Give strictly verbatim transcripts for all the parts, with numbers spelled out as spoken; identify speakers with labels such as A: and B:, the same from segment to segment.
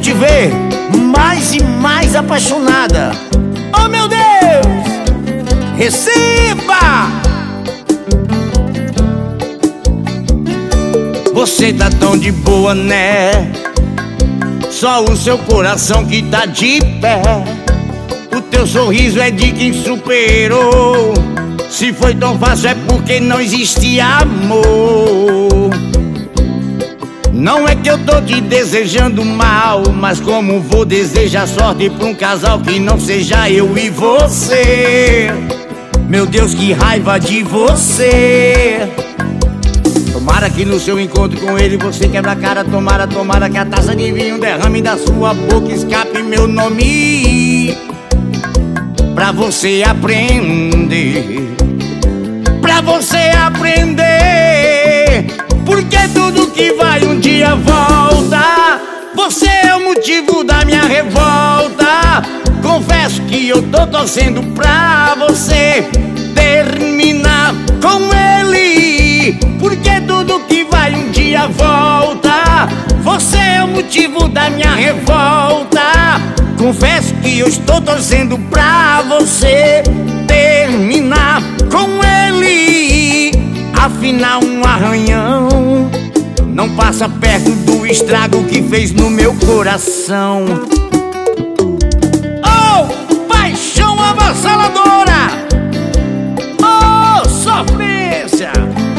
A: te ver mais e mais apaixonada. Oh meu Deus, receba! Você tá tão de boa, né? Só o seu coração que tá de pé. O teu sorriso é de quem superou. Se foi tão fácil é porque não existe amor. Não é que eu tô te desejando mal, mas como vou desejar sorte pra um casal que não seja eu e você? Meu Deus, que raiva de você. Tomara que no seu encontro com ele você quebra a cara. Tomara, tomara que a taça de vinho derrame da sua boca, escape meu nome, pra você aprender, pra você aprender. Porque tudo que vai um dia volta. Você é o motivo da minha revolta. Confesso que eu tô torcendo pra você terminar com ele. Porque tudo que vai um dia volta. Você é o motivo da minha revolta. Confesso que eu estou torcendo pra você terminar com ele. Afinal, um arranhão não passa perto do estrago que fez no meu coração. Oh, paixão avassaladora! Oh, sofrência!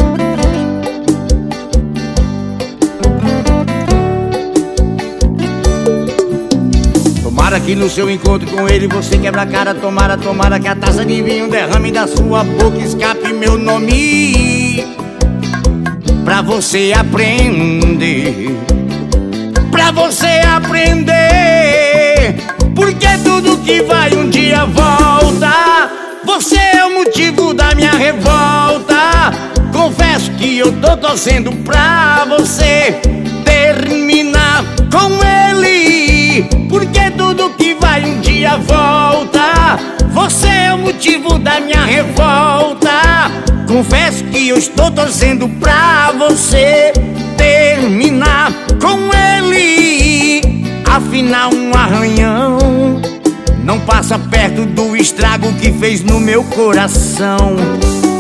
A: Tomara que no seu encontro com ele você quebra a cara. Tomara, tomara que a taça de vinho derrame da sua boca, escape meu nome, pra você aprender, pra você aprender. Porque tudo que vai um dia volta. Você é o motivo da minha revolta. Confesso que eu tô torcendo pra você terminar com ele. Porque tudo que vai um dia volta. Você é o motivo da minha revolta. Confesso que eu estou torcendo pra você terminar com ele. Afinal, um arranhão não passa perto do estrago que fez no meu coração.